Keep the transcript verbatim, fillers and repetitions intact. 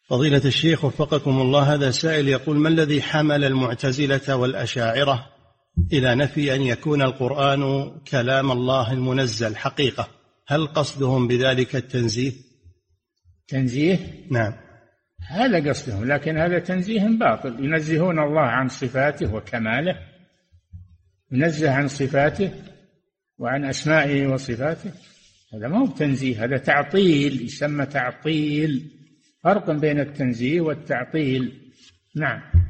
فضيلة الشيخ وفقكم الله، هذا سائل يقول: ما الذي حمل المعتزلة والأشاعرة إلى نفي أن يكون القرآن كلام الله المنزل حقيقة؟ هل قصدهم بذلك التنزيه؟ تنزيه؟ نعم، هذا قصدهم، لكن هذا تنزيه باطل. ينزهون الله عن صفاته وكماله، ينزه عن صفاته وعن أسمائه وصفاته، هذا ما هو تنزيه، هذا تعطيل، يسمى تعطيل. فرق بين التنزيه والتعطيل. نعم.